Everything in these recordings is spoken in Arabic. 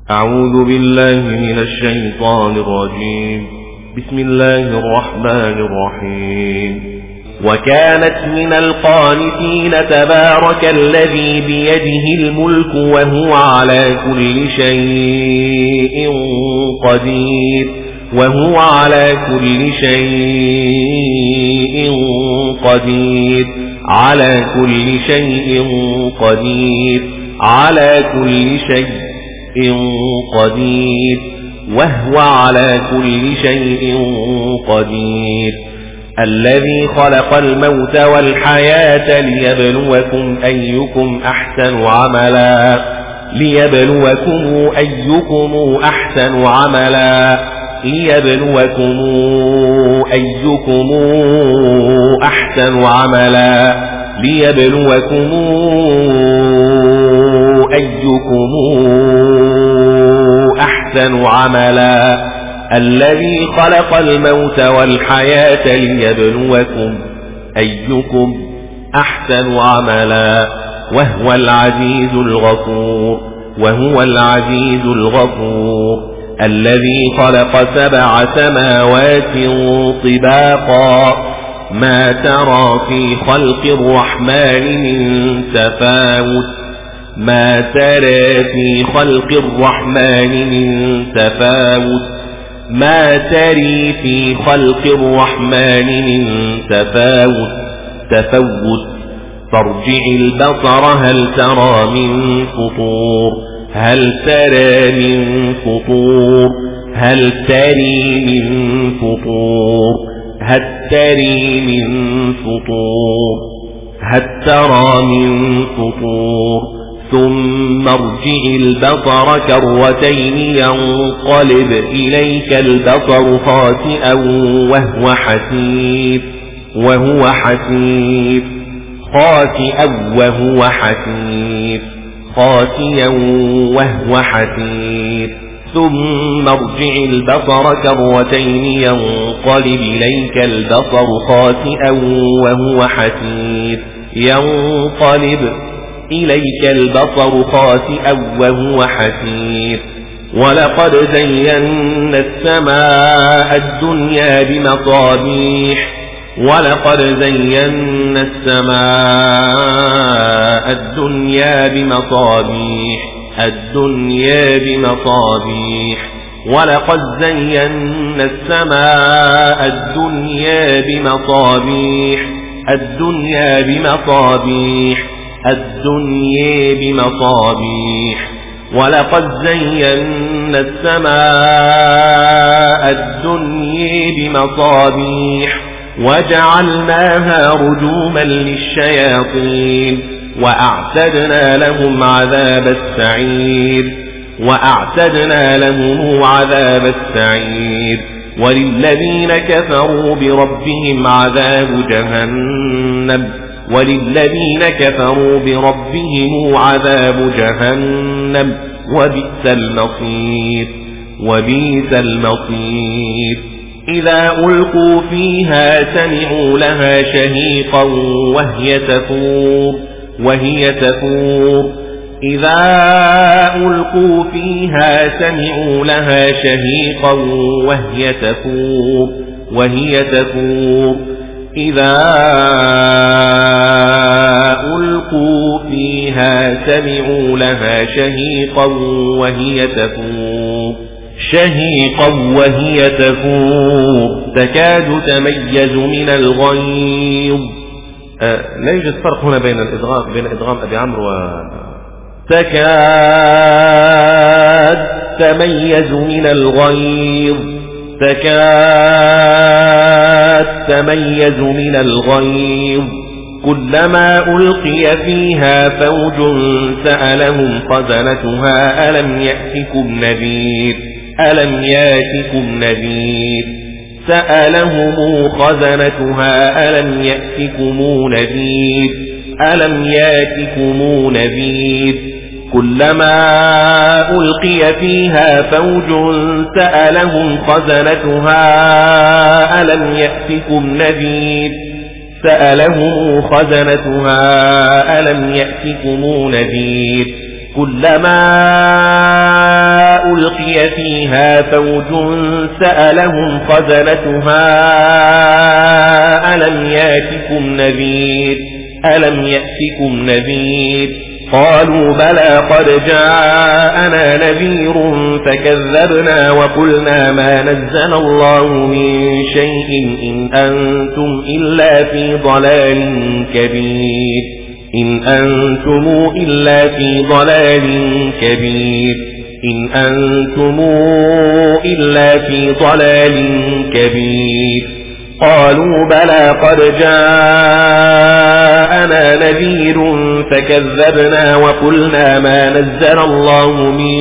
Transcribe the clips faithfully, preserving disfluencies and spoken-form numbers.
أعوذ بالله من الشيطان الرجيم. بسم الله الرحمن الرحيم. وكانت من القانتين تبارك الذي بيده الملك وهو على كل شيء قدير وهو على كل شيء قدير على كل شيء قدير على كل شيء قدير وهو على كل شيء قدير. الذي خلق الموت والحياة ليبلوكم أيكم أحسن عملا ليبلوكم أيكم أحسن عملا ليبلوكم أيكم أحسن عملا ليبلوكم أيكم أحسن عملا. الذي خلق الموت والحياة ليبلوكم أيكم أحسن عملا وهو العزيز الغفور وهو العزيز الغفور. الذي خلق سبع سماوات طباقا ما ترى في خلق الرحمن من تفاوت ما ترى في خلق الرحمن من تفاوت ما تري في خلق الرحمن من تفاوت تفوت. فارجع البصر هل ترى من فطور هل ترى من فطور هل تري من فطور هل تري من فطور هل ترى من فطور. ثم ارجع البصر كرتين ينقلب إليك البصر خاسئا وهو حسير وهو حسير خاسئا وهو حسير خاسئا وهو حسير. ثم ارجع البصر كرتين ينقلب إليك البصر خاسئا وهو حسير ينقلب إليك البصر خاسئا وهو حسير. ولقد زينا السماء الدنيا بمصابيح ولقد زينا السماء الدنيا بمصابيح الدنيا بمصابيح ولقد زينا السماء الدنيا بمصابيح الدنيا بمصابيح الدنيا بمصابيح ولقد زينا السماء الدنيا بمصابيح وجعلناها رجوما للشياطين وأعتدنا لهم عذاب السعير وأعتدنا لهم عذاب السعير. وللذين كفروا بربهم عذاب جهنم وللذين كفروا بربهم عذاب جهنم وبئس المصير وبئس المصير. إذا ألقوا فيها سمعوا لها شهيقا وهي تفور وهي تفور إذا ألقوا فيها سمعوا لها شهيقا وهي تفور وهي تفور إذا ألقوا فيها سمعوا لها شهيقا وهي تفور شهيقا وهي تفور تكاد تميز من الغيظ. آه لا يوجد فرق هنا بين الإدغام بين إدغام أبي عمرو و تكاد تميز من الغيظ تكاد تميز من الغيظ. كلما ألقي فيها فوج سألهم خزنتها ألم يأتكم نذير ألم يأتكم نذير سألهم خزنتها ألم يأتكم نذير ألم يأتكم نذير. كلما ألقي فيها فوج سألهم خزنتها ألم يأتكم نذير سألهم خزنتها ألم يأتكم نذير. كلما ألقي فيها فوج سألهم خزنتها ألم يأتكم نذير ألم يأتكم نذير قالوا بلى قد جاءنا نذير فكذبنا وقلنا ما نزل الله من شيء إن أنتم إلا في ضلال كبير إن أنتم إلا في ضلال كبير إن أنتم إلا في ضلال كبير قالوا بلى قد جاءنا نذير فكذبنا وقلنا ما نزل الله من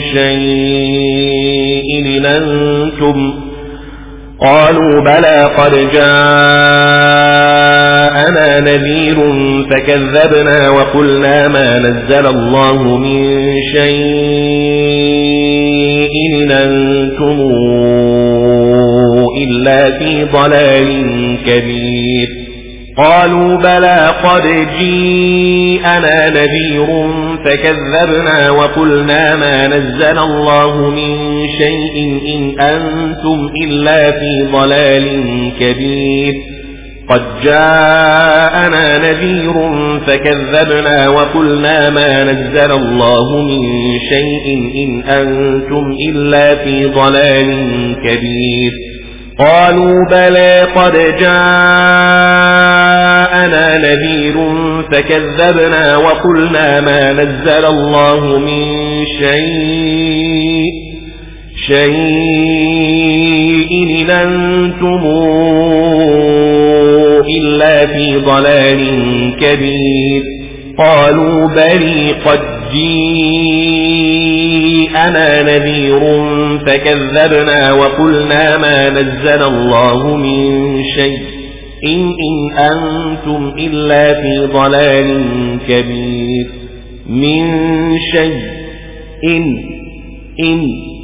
شيء إن أنتم قالوا بلى قد جاءنا نذير فكذبنا وقلنا ما نزل الله من شيء إن أنتم إلا في ضلال كبير قالوا بلى قد جاءنا نذير فكذبنا وقلنا ما نزل الله من شيء إن أنتم إلا في ضلال كبير قد جاءنا نذير فكذبنا وقلنا ما نزل الله من شيء إن أنتم إلا في ضلال كبير قالوا بلى قد جاءنا نذير فكذبنا وقلنا ما نزل الله من شيء شيء إن أنتم إلا في ضلال كبير قالوا بلى قد جاءنا نذير فكذبنا وقلنا ما نزل الله من شيء إن, إن أنتم إلا في ضلال كبير من شيء إن, إن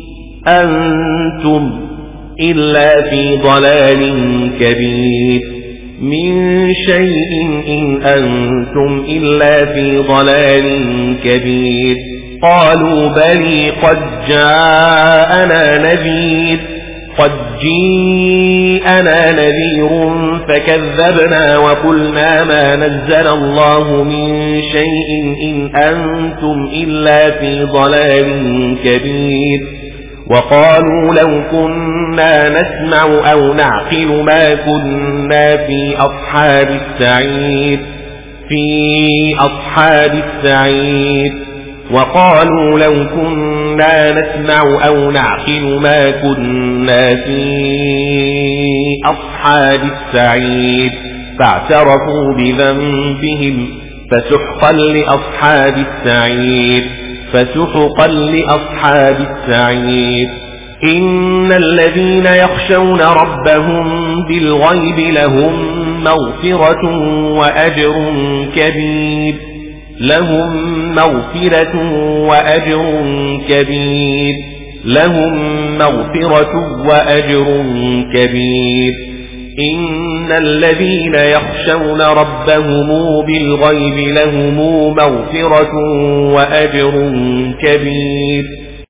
أنتم إلا في ضلال كبير من شيء إن أنتم إلا في ضلال كبير قالوا بلى قد جاءنا نذير قد جاءنا نذير فكذبنا وقلنا ما نزل الله من شيء إن أنتم إلا في ضلال كبير وقالوا لو كنا نسمع أو نعقل ما كنا في أصحاب السعير في أصحاب السعير وقالوا لو كنا نسمع أو نعقل ما كنا في أصحاب السعير فاعترفوا بذنبهم فسحقا لأصحاب السعير فسحقا لأصحاب السعير إن الذين يخشون ربهم بالغيب لهم مغفرة وأجر كبير لهم مغفرة وأجر كبير لهم مغفرة وأجر كبير إن الذين يخشون ربهم بالغيب لهم مغفرة وأجر كبير